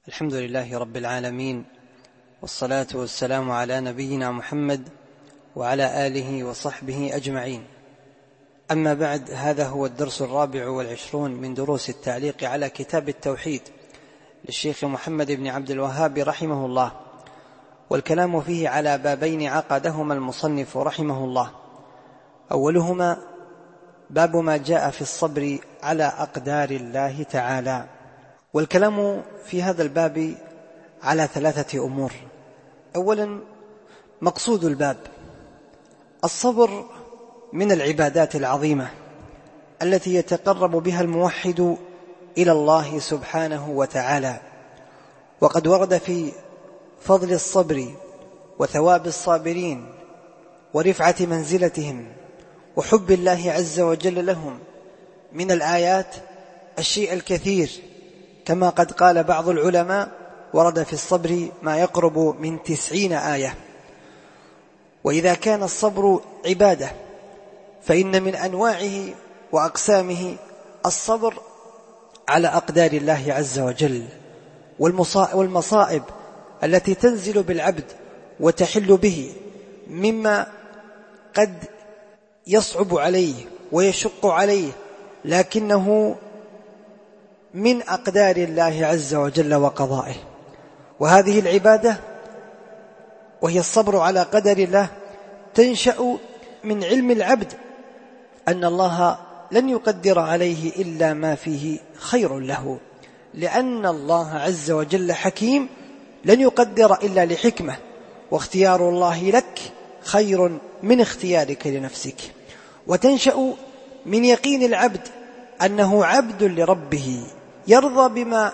الحمد لله رب العالمين، والصلاة والسلام على نبينا محمد وعلى آله وصحبه أجمعين. أما بعد، هذا هو الدرس 24 من دروس التعليق على كتاب التوحيد للشيخ محمد بن عبد الوهاب رحمه الله، والكلام فيه على بابين عقدهما المصنف رحمه الله. أولهما باب ما جاء في الصبر على أقدار الله تعالى، والكلام في هذا الباب على 3 أمور. أولا، مقصود الباب: الصبر من العبادات العظيمة التي يتقرب بها الموحد إلى الله سبحانه وتعالى، وقد ورد في فضل الصبر وثواب الصابرين ورفعة منزلتهم وحب الله عز وجل لهم من الآيات الشيء الكثير، كما قد قال بعض العلماء: ورد في الصبر ما يقرب من 90 آية. وإذا كان الصبر عبادة، فإن من أنواعه وأقسامه الصبر على أقدار الله عز وجل والمصائب التي تنزل بالعبد وتحل به، مما قد يصعب عليه ويشق عليه، لكنه من أقدار الله عز وجل وقضائه. وهذه العبادة وهي الصبر على قدر الله تنشأ من علم العبد أن الله لن يقدر عليه إلا ما فيه خير له، لأن الله عز وجل حكيم لن يقدر إلا لحكمة، واختيار الله لك خير من اختيارك لنفسك. وتنشأ من يقين العبد أنه عبد لربه، يرضى بما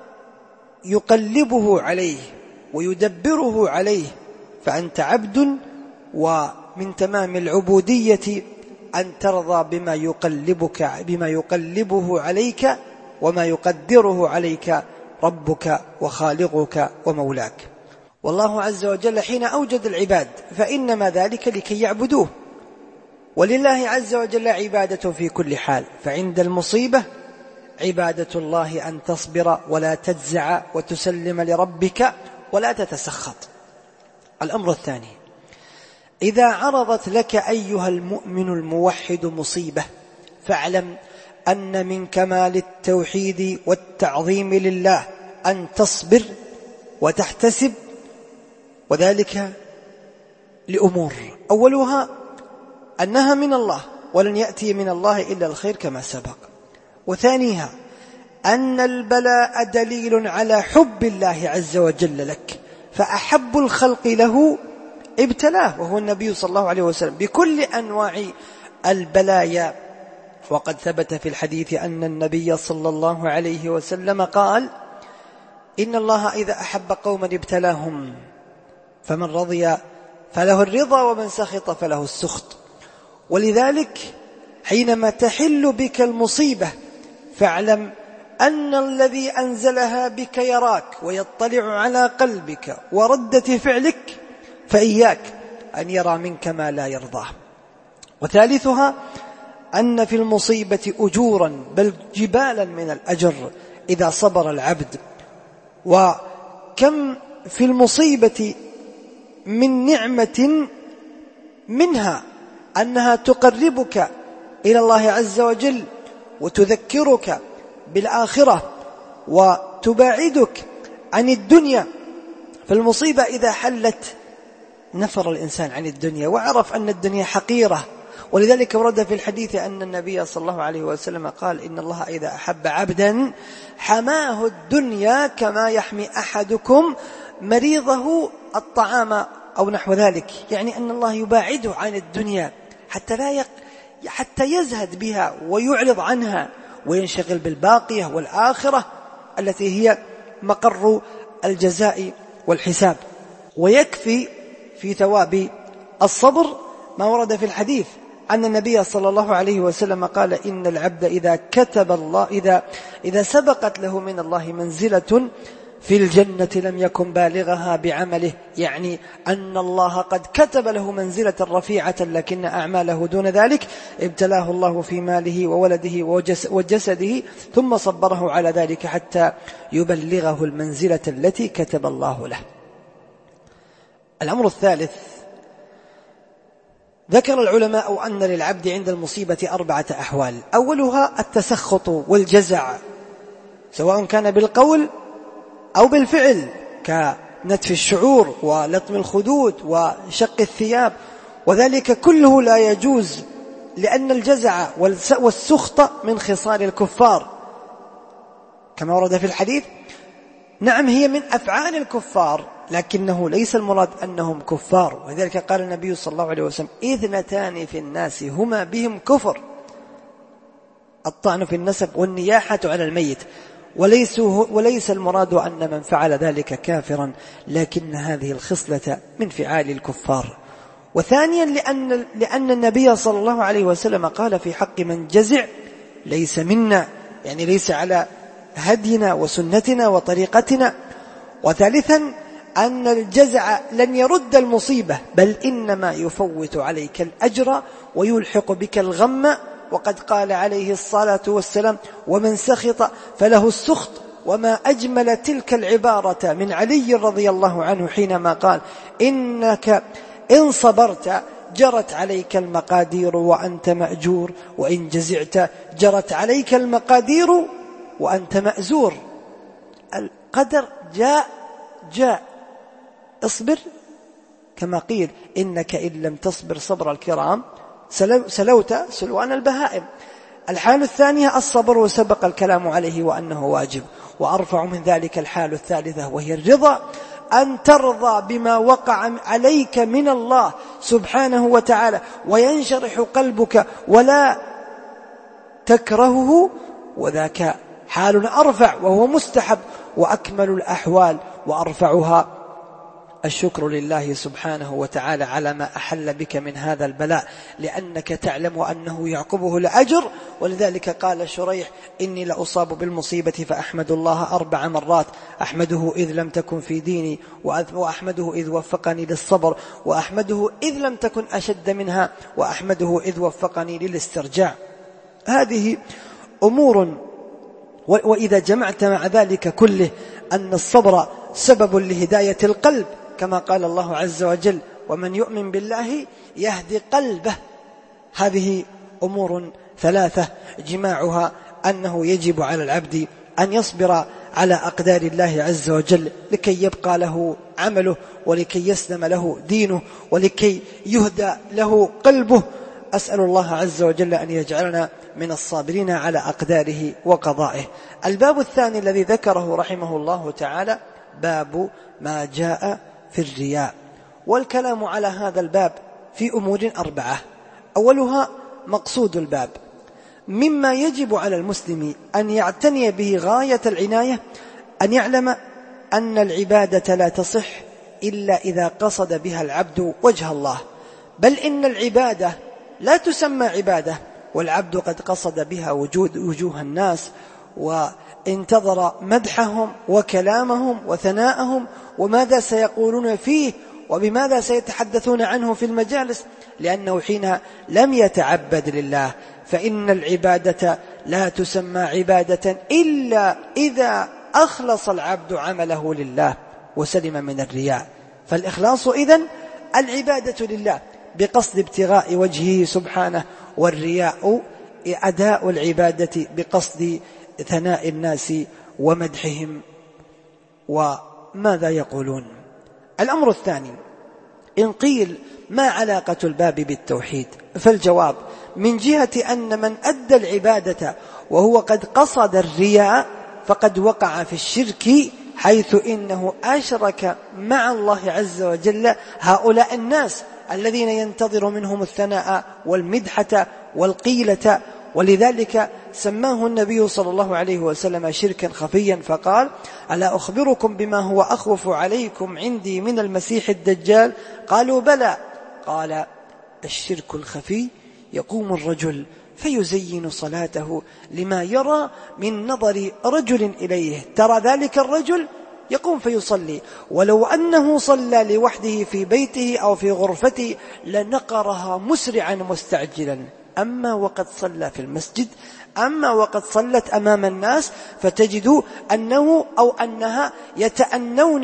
يقلبه عليه ويدبره عليه، فأنت عبد، ومن تمام العبودية أن ترضى بما يقلبه عليك وما يقدره عليك ربك وخالقك ومولاك. والله عز وجل حين أوجد العباد فإنما ذلك لكي يعبدوه، ولله عز وجل عبادة في كل حال. فعند المصيبة عبادة الله أن تصبر ولا تجزع وتسلم لربك ولا تتسخط. الأمر الثاني: إذا عرضت لك أيها المؤمن الموحد مصيبة، فاعلم أن من كمال التوحيد والتعظيم لله أن تصبر وتحتسب، وذلك لأمور: أولها أنها من الله، ولن يأتي من الله إلا الخير كما سبق. وثانيها أن البلاء دليل على حب الله عز وجل لك، فأحب الخلق له ابتلاه، وهو النبي صلى الله عليه وسلم، بكل أنواع البلايا. وقد ثبت في الحديث أن النبي صلى الله عليه وسلم قال: إن الله إذا أحب قوما ابتلاهم، فمن رضي فله الرضا ومن سخط فله السخط. ولذلك حينما تحل بك المصيبة فاعلم أن الذي أنزلها بك يراك ويطلع على قلبك وردة فعلك، فإياك أن يرى منك ما لا يرضاه. وثالثها أن في المصيبة أجورا، بل جبالا من الأجر إذا صبر العبد. وكم في المصيبة من نعمة، منها أنها تقربك إلى الله عز وجل وتذكرك بالآخرة وتباعدك عن الدنيا. فالمصيبة إذا حلت نفر الإنسان عن الدنيا وعرف أن الدنيا حقيرة. ولذلك ورد في الحديث أن النبي صلى الله عليه وسلم قال: إن الله إذا أحب عبدا حماه الدنيا كما يحمي أحدكم مريضه الطعام أو نحو ذلك، يعني أن الله يباعده عن الدنيا حتى يزهد بها ويعرض عنها وينشغل بالباقية والآخرة التي هي مقر الجزاء والحساب. ويكفي في ثواب الصبر ما ورد في الحديث أن النبي صلى الله عليه وسلم قال: إن العبد إذا كتب الله إذا سبقت له من الله منزلة في الجنة لم يكن بالغها بعمله، يعني أن الله قد كتب له منزلة رفيعة لكن أعماله دون ذلك. ابتلاه الله في ماله وولده وجسده ثم صبره على ذلك حتى يبلغه المنزلة التي كتب الله له. الأمر الثالث، ذكر العلماء أن للعبد عند المصيبة 4 أحوال. أولها التسخط والجزع، سواء كان بالقول أو بالفعل، كنتف الشعور ولطم الخدود وشق الثياب، وذلك كله لا يجوز، لأن الجزع والسخط من خصال الكفار كما ورد في الحديث. نعم، هي من أفعال الكفار، لكنه ليس المراد أنهم كفار، وذلك قال النبي صلى الله عليه وسلم: 2 في الناس هما بهم كفر: الطعن في النسب والنياحة على الميت. وليس المراد أن من فعل ذلك كافرا، لكن هذه الخصلة من فعال الكفار. وثانيا لأن النبي صلى الله عليه وسلم قال في حق من جزع: ليس منا، يعني ليس على هدينا وسنتنا وطريقتنا. وثالثا أن الجزع لن يرد المصيبة، بل إنما يفوت عليك الأجر ويلحق بك الغم. وقد قال عليه الصلاة والسلام: ومن سخط فله السخط. وما أجمل تلك العبارة من علي رضي الله عنه حينما قال: إنك إن صبرت جرت عليك المقادير وأنت مأجور، وإن جزعت جرت عليك المقادير وأنت مأزور. القدر جاء، اصبر، كما قيل: إنك إن لم تصبر صبر الكرام سلوت سلوان البهائم. الحال الثانية الصبر، وسبق الكلام عليه وأنه واجب. وأرفع من ذلك الحال الثالثة، وهي الرضا، أن ترضى بما وقع عليك من الله سبحانه وتعالى وينشرح قلبك ولا تكرهه، وذاك حال أرفع وهو مستحب وأكمل الأحوال. وأرفعها الشكر لله سبحانه وتعالى على ما أحل بك من هذا البلاء، لأنك تعلم أنه يعقبه لأجر. ولذلك قال شريح: إني لأصاب بالمصيبة فأحمد الله 4 مرات: أحمده إذ لم تكن في ديني، وأحمده إذ وفقني للصبر، وأحمده إذ لم تكن أشد منها، وأحمده إذ وفقني للاسترجاع. هذه أمور، وإذا جمعت مع ذلك كله أن الصبر سبب لهداية القلب، كما قال الله عز وجل: ومن يؤمن بالله يهدي قلبه. هذه أمور 3 جماعها أنه يجب على العبد أن يصبر على أقدار الله عز وجل لكي يبقى له عمله، ولكي يسلم له دينه، ولكي يهدى له قلبه. أسأل الله عز وجل أن يجعلنا من الصابرين على أقداره وقضائه. الباب الثاني الذي ذكره رحمه الله تعالى باب ما جاء في الرياء. والكلام على هذا الباب في أمور 4. أولها مقصود الباب. مما يجب على المسلم أن يعتني به غاية العناية أن يعلم أن العبادة لا تصح إلا إذا قصد بها العبد وجه الله، بل إن العبادة لا تسمى عبادة والعبد قد قصد بها وجوه الناس، وانتظر مدحهم وكلامهم وثناءهم وماذا سيقولون فيه وبماذا سيتحدثون عنه في المجالس، لأنه حينها لم يتعبد لله. فإن العبادة لا تسمى عبادة إلا إذا أخلص العبد عمله لله وسلم من الرياء. فالإخلاص إذن العبادة لله بقصد ابتغاء وجهه سبحانه، والرياء أداء العبادة بقصد ثناء الناس ومدحهم وماذا يقولون. الأمر الثاني: إن قيل ما علاقة الباب بالتوحيد؟ فالجواب: من جهة أن من أدى العبادة وهو قد قصد الرياء فقد وقع في الشرك، حيث إنه أشرك مع الله عز وجل هؤلاء الناس الذين ينتظر منهم الثناء والمدحة والقيلة. ولذلك سماه النبي صلى الله عليه وسلم شركا خفيا، فقال: ألا أخبركم بما هو أخوف عليكم عندي من المسيح الدجال؟ قالوا: بلى. قال: الشرك الخفي يقوم الرجل فيزين صلاته لما يرى من نظر رجل إليه، ترى ذلك الرجل يقوم فيصلي، ولو أنه صلى لوحده في بيته أو في غرفته لنقرها مسرعا مستعجلا. أما وقد صلى في المسجد، أما وقد صلت أمام الناس، فتجد أنه أو أنها يتأنون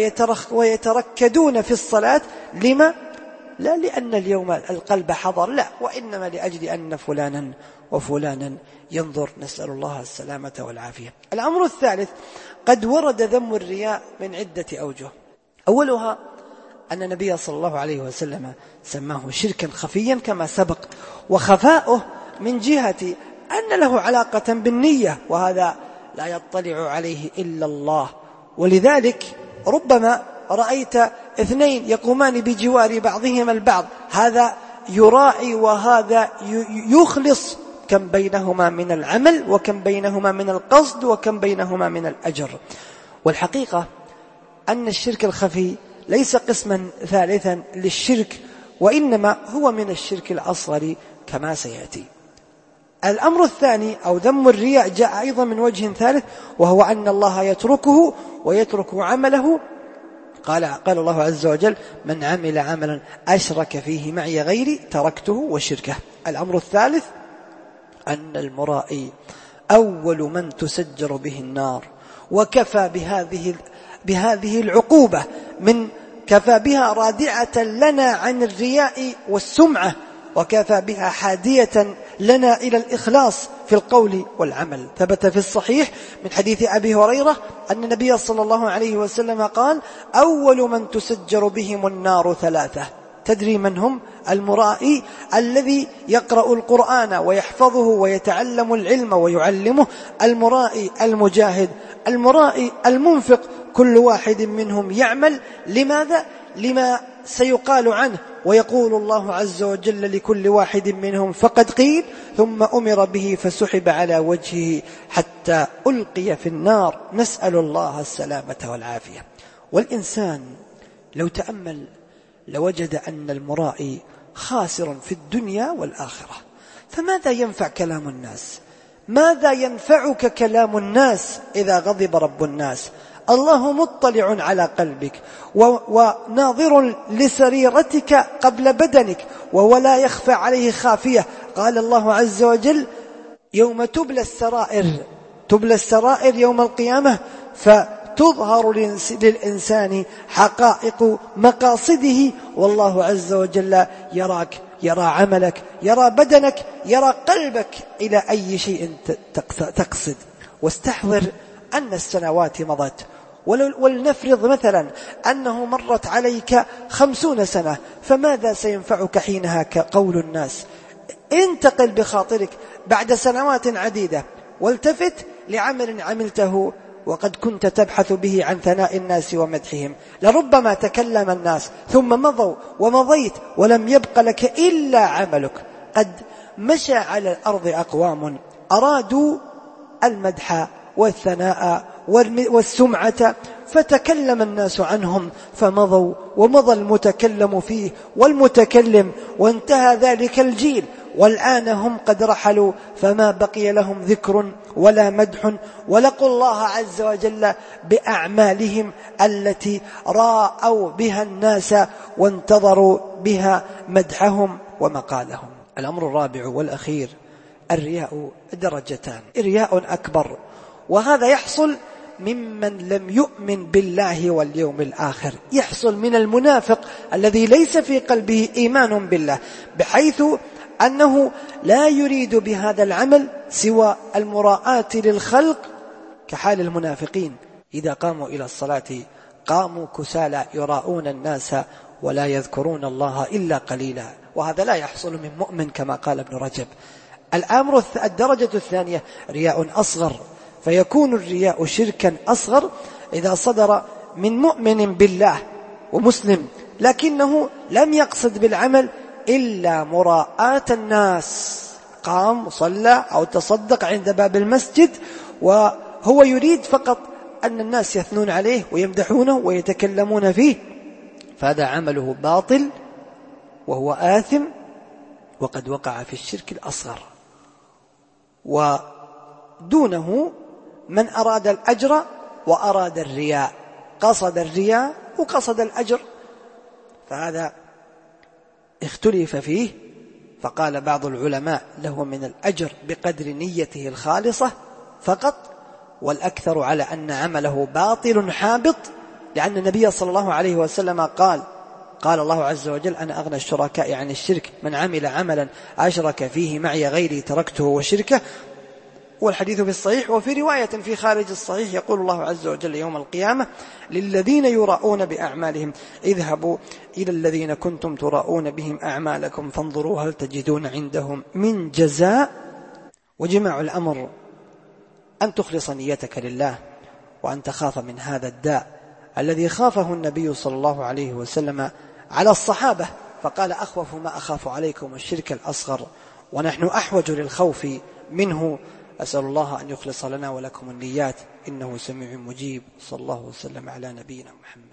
ويتركدون في الصلاة. لما؟ لا لأن اليوم القلب حضر، لا، وإنما لأجل أن فلانا وفلانا ينظر، نسأل الله السلامة والعافية. الأمر الثالث، قد ورد ذم الرياء من عدة أوجه. أولها أن النبي صلى الله عليه وسلم سماه شركا خفيا كما سبق، وخفاؤه من جهة أن له علاقة بالنية، وهذا لا يطلع عليه إلا الله. ولذلك ربما رأيت اثنين يقومان بجوار بعضهما البعض، هذا يراعي وهذا يخلص، كم بينهما من العمل وكم بينهما من القصد وكم بينهما من الأجر. والحقيقة أن الشرك الخفي ليس قسما ثالثا للشرك، وإنما هو من الشرك الأصغر كما سيأتي. الأمر الثاني أو ذم الرياء جاء أيضا من وجه ثالث، وهو أن الله يتركه ويترك عمله. قال الله عز وجل: من عمل عملا أشرك فيه معي غيري تركته وشركه. الأمر الثالث أن المرائي أول من تسجر به النار، وكفى بهذه العقوبة كفى بها رادعة لنا عن الرياء والسمعة، وكفى بها حادية لنا إلى الإخلاص في القول والعمل. ثبت في الصحيح من حديث أبي هريرة أن النبي صلى الله عليه وسلم قال: أول من تسجر بهم النار ثلاثة. تدري من هم؟ المرائي الذي يقرأ القرآن ويحفظه ويتعلم العلم ويعلمه، المرائي المجاهد، المرائي المنفق. كل واحد منهم يعمل لماذا؟ لما سيقال عنه، ويقول الله عز وجل لكل واحد منهم: فقد قيل، ثم أمر به فسحب على وجهه حتى ألقي في النار، نسأل الله السلامة والعافية. والإنسان لو تأمل لوجد أن المرائي خاسر في الدنيا والآخرة. فماذا ينفع كلام الناس؟ ماذا ينفعك كلام الناس إذا غضب رب الناس؟ الله مطلع على قلبك وناظر لسريرتك قبل بدنك، وهو لا يخفى عليه خافية. قال الله عز وجل: يوم تبلى السرائر يوم القيامة، فتظهر للإنسان حقائق مقاصده، والله عز وجل يراك، يرى عملك، يرى بدنك، يرى قلبك إلى أي شيء تقصد. واستحضر أن السنوات مضت، ولنفرض مثلا أنه مرت عليك 50 سنة، فماذا سينفعك حينها كقول الناس؟ انتقل بخاطرك بعد سنوات عديدة والتفت لعمل عملته وقد كنت تبحث به عن ثناء الناس ومدحهم. لربما تكلم الناس ثم مضوا ومضيت ولم يبق لك إلا عملك. قد مشى على الأرض أقوام أرادوا المدح والثناء والسمعة، فتكلم الناس عنهم فمضوا، ومضى المتكلم فيه والمتكلم، وانتهى ذلك الجيل، والآن هم قد رحلوا، فما بقي لهم ذكر ولا مدح، ولقوا الله عز وجل بأعمالهم التي راءوا بها الناس وانتظروا بها مدحهم ومقالهم. الأمر الرابع والأخير: الرياء درجتان، رياء أكبر، وهذا يحصل ممن لم يؤمن بالله واليوم الآخر، يحصل من المنافق الذي ليس في قلبه إيمان بالله، بحيث أنه لا يريد بهذا العمل سوى المراءة للخلق، كحال المنافقين إذا قاموا إلى الصلاة قاموا كسالى يراءون الناس ولا يذكرون الله إلا قليلا، وهذا لا يحصل من مؤمن كما قال ابن رجب. الدرجة الثانية رياء أصغر، فيكون الرياء شركا أصغر إذا صدر من مؤمن بالله ومسلم، لكنه لم يقصد بالعمل إلا مراءة الناس، قام صلى أو تصدق عند باب المسجد وهو يريد فقط أن الناس يثنون عليه ويمدحونه ويتكلمون فيه، فهذا عمله باطل وهو آثم وقد وقع في الشرك الأصغر. ودونه من أراد الأجر وأراد الرياء، قصد الرياء وقصد الأجر، فهذا اختلف فيه. فقال بعض العلماء له من الأجر بقدر نيته الخالصة فقط، والأكثر على أن عمله باطل حابط، لأن النبي صلى الله عليه وسلم قال الله عز وجل: أنا أغنى الشركاء عن الشرك، من عمل عملا أشرك فيه معي غيري تركته وشركه. والحديث في الصحيح. وفي رواية في خارج الصحيح يقول الله عز وجل يوم القيامة للذين يراءون بأعمالهم: اذهبوا إلى الذين كنتم تراءون بهم أعمالكم فانظروا هل تجدون عندهم من جزاء. وجمع الأمر أن تخلص نيتك لله، وأن تخاف من هذا الداء الذي خافه النبي صلى الله عليه وسلم على الصحابة، فقال: أخوف ما أخاف عليكم الشرك الأصغر، ونحن أحوج للخوف منه. أسأل الله أن يخلص لنا ولكم النيات، إنه سميع مجيب. صلى الله وسلم على نبينا محمد.